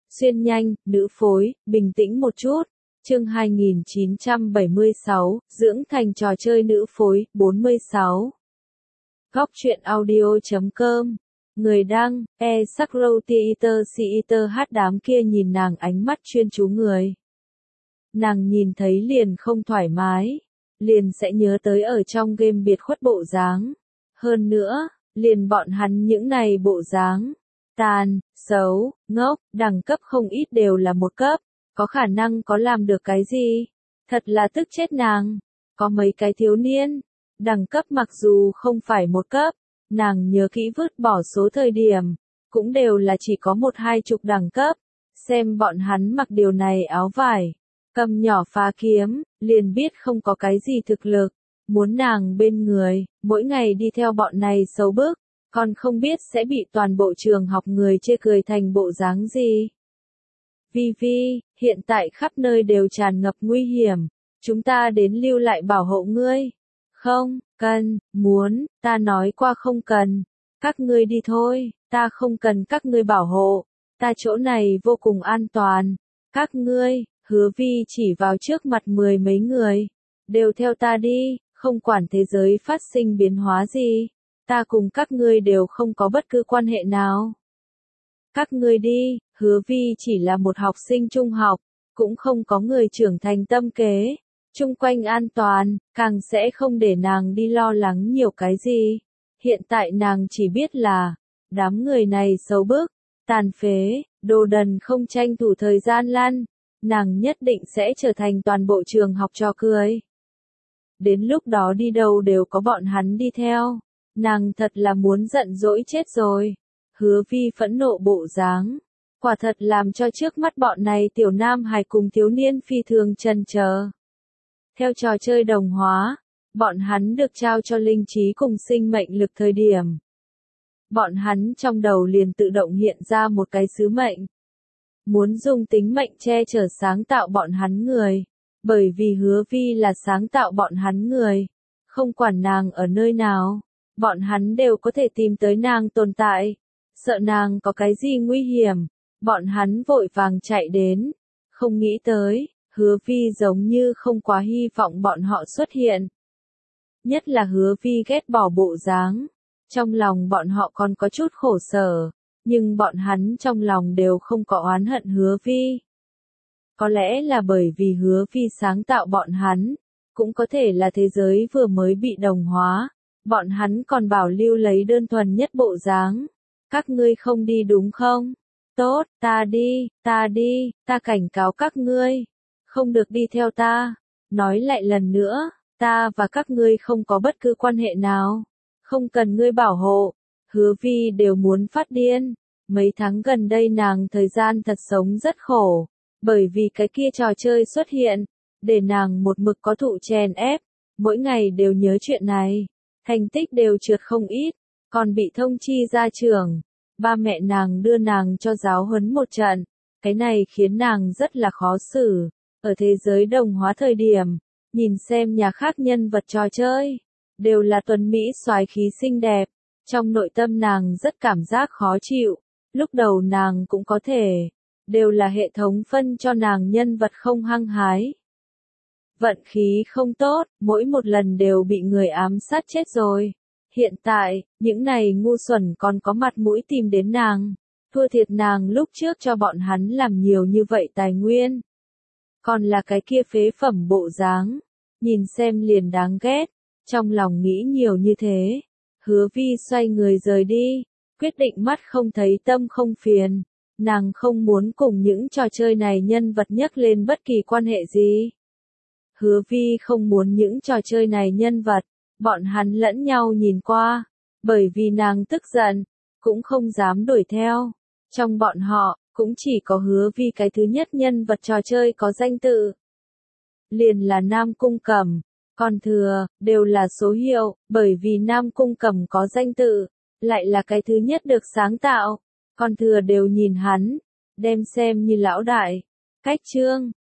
Xuyên nhanh, nữ phối, bình tĩnh một chút. Chương 2976, dưỡng thành trò chơi nữ phối, 46. Góc truyện audio.com. Người đăng, Sakrow Theater hát đám kia nhìn nàng ánh mắt chuyên chú người. Nàng nhìn thấy liền không thoải mái, liền sẽ nhớ tới ở trong game biệt khuất bộ dáng. Hơn nữa, liền bọn hắn những này bộ dáng. Tàn, xấu, ngốc, đẳng cấp không ít đều là một cấp, có khả năng có làm được cái gì? Thật là tức chết nàng. Có mấy cái thiếu niên, đẳng cấp mặc dù không phải một cấp, nàng nhớ kỹ vứt bỏ số thời điểm, cũng đều là chỉ có 1-2 đẳng cấp. Xem bọn hắn mặc điều này áo vải, cầm nhỏ phá kiếm, liền biết không có cái gì thực lực. Muốn nàng bên người, mỗi ngày đi theo bọn này xấu bức, còn không biết sẽ bị toàn bộ trường học người chê cười thành bộ dáng gì. Vi Vi, hiện tại khắp nơi đều tràn ngập nguy hiểm, chúng ta đến lưu lại bảo hộ ngươi. Không, cần, muốn, ta nói qua không cần, các ngươi đi thôi, ta không cần các ngươi bảo hộ, ta chỗ này vô cùng an toàn. Các ngươi, Hứa Vi chỉ vào trước mặt 10 mấy người, đều theo ta đi, không quản thế giới phát sinh biến hóa gì. Ta cùng các ngươi đều không có bất cứ quan hệ nào. Các ngươi đi, Hứa Vi chỉ là một học sinh trung học, cũng không có người trưởng thành tâm kế, chung quanh an toàn, càng sẽ không để nàng đi lo lắng nhiều cái gì. Hiện tại nàng chỉ biết là, đám người này xấu bức, tàn phế, đồ đần không tranh thủ thời gian lăn, nàng nhất định sẽ trở thành toàn bộ trường học trò cười. Đến lúc đó đi đâu đều có bọn hắn đi theo. Nàng thật là muốn giận dỗi chết rồi. Hứa Vi phẫn nộ bộ dáng, quả thật làm cho trước mắt bọn này tiểu nam hài cùng thiếu niên phi thường chần chờ. Theo trò chơi đồng hóa, bọn hắn được trao cho linh trí cùng sinh mệnh lực thời điểm. Bọn hắn trong đầu liền tự động hiện ra một cái sứ mệnh. Muốn dùng tính mệnh che chở sáng tạo bọn hắn người. Bởi vì Hứa Vi là sáng tạo bọn hắn người. Không quản nàng ở nơi nào. Bọn hắn đều có thể tìm tới nàng tồn tại. Sợ nàng có cái gì nguy hiểm, bọn hắn vội vàng chạy đến. Không nghĩ tới, Hứa Vi giống như không quá hy vọng bọn họ xuất hiện. Nhất là Hứa Vi ghét bỏ bộ dáng. Trong lòng bọn họ còn có chút khổ sở, nhưng bọn hắn trong lòng đều không có oán hận Hứa Vi. Có lẽ là bởi vì Hứa Vi sáng tạo bọn hắn, cũng có thể là thế giới vừa mới bị đồng hóa. Bọn hắn còn bảo lưu lấy đơn thuần nhất bộ dáng. Các ngươi không đi đúng không? Tốt, ta đi, ta cảnh cáo các ngươi. Không được đi theo ta. Nói lại lần nữa, ta và các ngươi không có bất cứ quan hệ nào. Không cần ngươi bảo hộ. Hứa Vi đều muốn phát điên. Mấy tháng gần đây nàng thời gian thật sống rất khổ. Bởi vì cái kia trò chơi xuất hiện, để nàng một mực có thụ chèn ép. Mỗi ngày đều nhớ chuyện này. Thành tích đều trượt không ít, còn bị thông chi ra trường. Ba mẹ nàng đưa nàng cho giáo huấn một trận, cái này khiến nàng rất là khó xử. Ở thế giới đồng hóa thời điểm, nhìn xem nhà khác nhân vật trò chơi, đều là tuấn mỹ soái khí xinh đẹp, trong nội tâm nàng rất cảm giác khó chịu. Lúc đầu nàng cũng có thể, đều là hệ thống phân cho nàng nhân vật không hăng hái. Vận khí không tốt, mỗi một lần đều bị người ám sát chết rồi. Hiện tại, những này ngu xuẩn còn có mặt mũi tìm đến nàng. Thua thiệt nàng lúc trước cho bọn hắn làm nhiều như vậy tài nguyên. Còn là cái kia phế phẩm bộ dáng. Nhìn xem liền đáng ghét. Trong lòng nghĩ nhiều như thế. Hứa Vi xoay người rời đi. Quyết định mắt không thấy tâm không phiền. Nàng không muốn cùng những trò chơi này nhân vật nhắc lên bất kỳ quan hệ gì. Hứa Vi không muốn những trò chơi này nhân vật, bọn hắn lẫn nhau nhìn qua, bởi vì nàng tức giận, cũng không dám đuổi theo. Trong bọn họ, cũng chỉ có Hứa Vi cái thứ nhất nhân vật trò chơi có danh tự. Liền là Nam Cung Cẩm, còn thừa, đều là số hiệu, bởi vì Nam Cung Cẩm có danh tự, lại là cái thứ nhất được sáng tạo, còn thừa đều nhìn hắn, đem xem như lão đại. Cách chương